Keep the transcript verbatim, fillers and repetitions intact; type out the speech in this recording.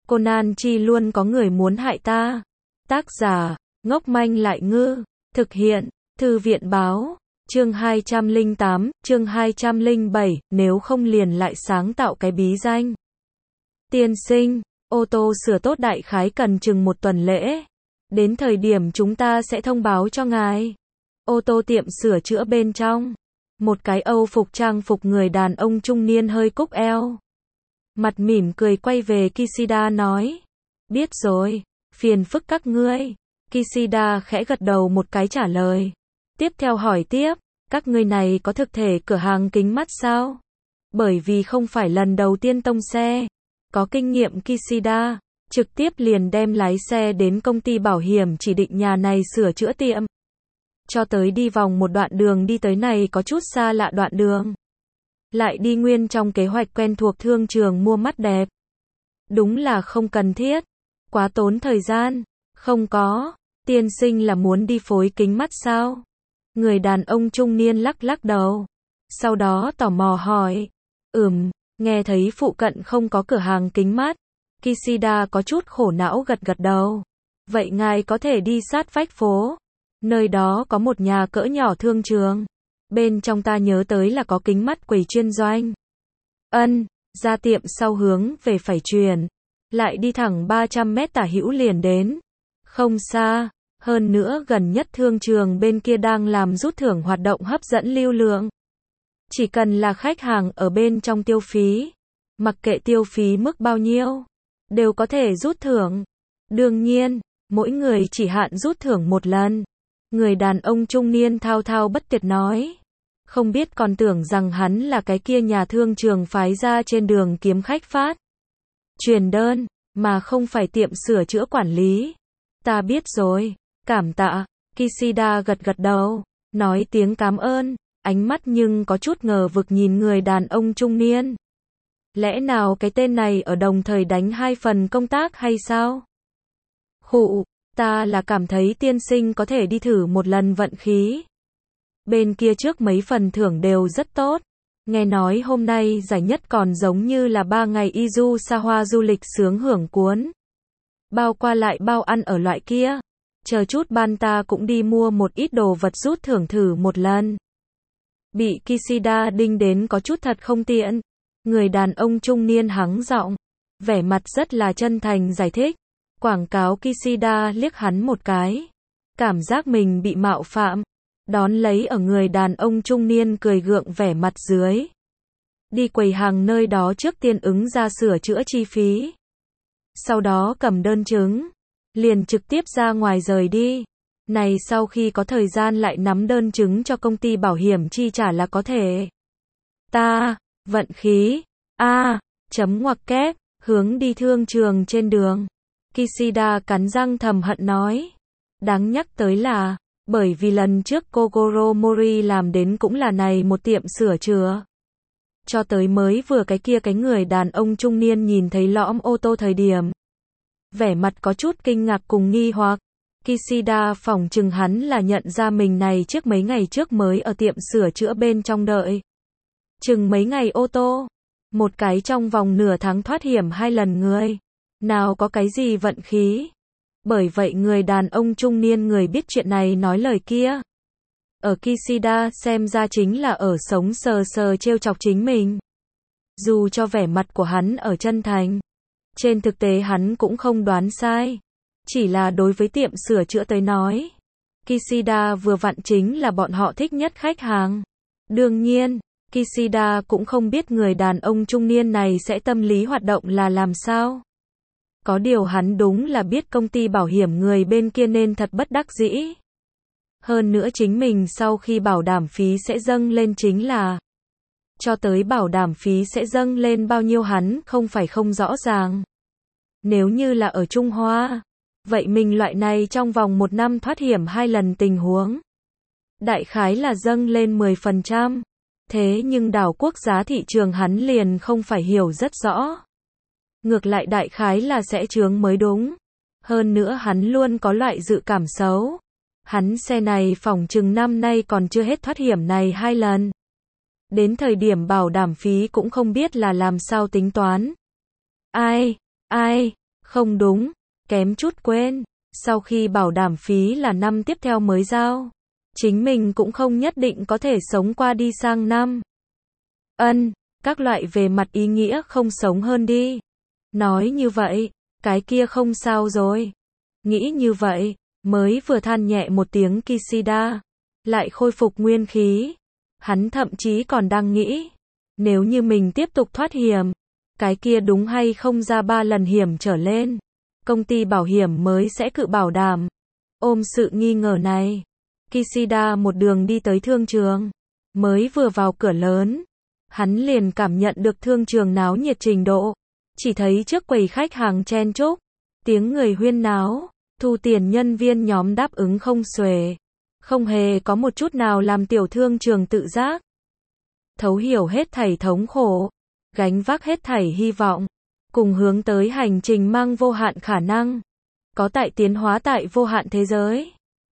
Conan Chi luôn có người muốn hại ta. Tác giả, ngốc manh lại ngư. Thực hiện, Thư viện báo. Chương hai trăm lẻ tám, chương hai trăm lẻ bảy, nếu không liền lại sáng tạo cái bí danh. Tiên sinh, ô tô sửa tốt đại khái cần chừng một tuần lễ. Đến thời điểm chúng ta sẽ thông báo cho ngài. Ô tô tiệm sửa chữa bên trong. Một cái Âu phục trang phục người đàn ông trung niên hơi cúc eo. Mặt mỉm cười quay về Kishida nói. Biết rồi, phiền phức các ngươi. Kishida khẽ gật đầu một cái trả lời. Tiếp theo hỏi tiếp, các ngươi này có thực thể cửa hàng kính mắt sao? Bởi vì không phải lần đầu tiên tông xe. Có kinh nghiệm Kishida, trực tiếp liền đem lái xe đến công ty bảo hiểm chỉ định nhà này sửa chữa tiệm. Cho tới đi vòng một đoạn đường đi tới này có chút xa lạ đoạn đường. Lại đi nguyên trong kế hoạch quen thuộc thương trường mua mắt đẹp. Đúng là không cần thiết. Quá tốn thời gian. Không có. Tiên sinh là muốn đi phối kính mắt sao? Người đàn ông trung niên lắc lắc đầu. Sau đó tò mò hỏi. Ừm, nghe thấy phụ cận không có cửa hàng kính mắt. Kishida có chút khổ não gật gật đầu. Vậy ngài có thể đi sát vách phố. Nơi đó có một nhà cỡ nhỏ thương trường. Bên trong ta nhớ tới là có kính mắt quầy chuyên doanh. Ân, ra tiệm sau hướng về phải chuyển. Lại đi thẳng ba trăm mét tả hữu liền đến. Không xa, hơn nữa gần nhất thương trường bên kia đang làm rút thưởng hoạt động hấp dẫn lưu lượng. Chỉ cần là khách hàng ở bên trong tiêu phí. Mặc kệ tiêu phí mức bao nhiêu, đều có thể rút thưởng. Đương nhiên, mỗi người chỉ hạn rút thưởng một lần. Người đàn ông trung niên thao thao bất tuyệt nói. Không biết còn tưởng rằng hắn là cái kia nhà thương trường phái ra trên đường kiếm khách phát. Truyền đơn, mà không phải tiệm sửa chữa quản lý. Ta biết rồi, cảm tạ. Kishida gật gật đầu, nói tiếng cảm ơn, ánh mắt nhưng có chút ngờ vực nhìn người đàn ông trung niên. Lẽ nào cái tên này ở đồng thời đánh hai phần công tác hay sao? Khụ, ta là cảm thấy tiên sinh có thể đi thử một lần vận khí. Bên kia trước mấy phần thưởng đều rất tốt. Nghe nói hôm nay giải nhất còn giống như là ba ngày Izu xa hoa du lịch sướng hưởng cuốn. Bao qua lại bao ăn ở loại kia. Chờ chút ban ta cũng đi mua một ít đồ vật rút thưởng thử một lần. Bị Kishida đinh đến có chút thật không tiện. Người đàn ông trung niên hắng giọng. Vẻ mặt rất là chân thành giải thích. Quảng cáo Kishida liếc hắn một cái. Cảm giác mình bị mạo phạm. Đón lấy ở người đàn ông trung niên cười gượng vẻ mặt dưới. Đi quầy hàng nơi đó trước tiên ứng ra sửa chữa chi phí. Sau đó cầm đơn chứng. Liền trực tiếp ra ngoài rời đi. Này sau khi có thời gian lại nắm đơn chứng cho công ty bảo hiểm chi trả là có thể. Ta, vận khí. A, chấm ngoặc kép, hướng đi thương trường trên đường. Kishida cắn răng thầm hận nói. Đáng nhắc tới là, bởi vì lần trước Kogoro Mori làm đến cũng là này một tiệm sửa chữa. Cho tới mới vừa cái kia cái người đàn ông trung niên nhìn thấy lõm ô tô thời điểm. Vẻ mặt có chút kinh ngạc cùng nghi hoặc. Kishida phỏng chừng hắn là nhận ra mình này trước mấy ngày trước mới ở tiệm sửa chữa bên trong đợi. Chừng mấy ngày ô tô. Một cái trong vòng nửa tháng thoát hiểm hai lần người. Nào có cái gì vận khí. Bởi vậy người đàn ông trung niên người biết chuyện này nói lời kia. Ở Kishida xem ra chính là ở sống sờ sờ trêu chọc chính mình. Dù cho vẻ mặt của hắn ở chân thành. Trên thực tế hắn cũng không đoán sai. Chỉ là đối với tiệm sửa chữa tới nói. Kishida vừa vặn chính là bọn họ thích nhất khách hàng. Đương nhiên, Kishida cũng không biết người đàn ông trung niên này sẽ tâm lý hoạt động là làm sao. Có điều hắn đúng là biết công ty bảo hiểm người bên kia nên thật bất đắc dĩ. Hơn nữa chính mình sau khi bảo đảm phí sẽ dâng lên chính là. Cho tới bảo đảm phí sẽ dâng lên bao nhiêu hắn không phải không rõ ràng. Nếu như là ở Trung Hoa. Vậy mình loại này trong vòng một năm thoát hiểm hai lần tình huống. Đại khái là dâng lên mười phần trăm. Thế nhưng đảo quốc giá thị trường hắn liền không phải hiểu rất rõ. Ngược lại đại khái là sẽ chướng mới đúng. Hơn nữa hắn luôn có loại dự cảm xấu. Hắn xe này phỏng chừng năm nay còn chưa hết thoát hiểm này hai lần. Đến thời điểm bảo đảm phí cũng không biết là làm sao tính toán. Ai, ai, Không đúng, kém chút quên. Sau khi bảo đảm phí là năm tiếp theo mới giao, chính mình cũng không nhất định có thể sống qua đi sang năm. Ân, các loại về mặt ý nghĩa không sống hơn đi. Nói như vậy, cái kia không sao rồi. Nghĩ như vậy, mới vừa than nhẹ một tiếng Kishida, lại khôi phục nguyên khí. Hắn thậm chí còn đang nghĩ, nếu như mình tiếp tục thoát hiểm, cái kia đúng hay không ra ba lần hiểm trở lên, công ty bảo hiểm mới sẽ cự bảo đảm. Ôm sự nghi ngờ này, Kishida một đường đi tới thương trường. Mới vừa vào cửa lớn, hắn liền cảm nhận được thương trường náo nhiệt trình độ. Chỉ thấy trước quầy khách hàng chen chúc, tiếng người huyên náo, thu tiền nhân viên nhóm đáp ứng không xuể. Không hề có một chút nào làm tiểu thương trường tự giác. Thấu hiểu hết thảy thống khổ, gánh vác hết thảy hy vọng, cùng hướng tới hành trình mang vô hạn khả năng, có tại tiến hóa tại vô hạn thế giới.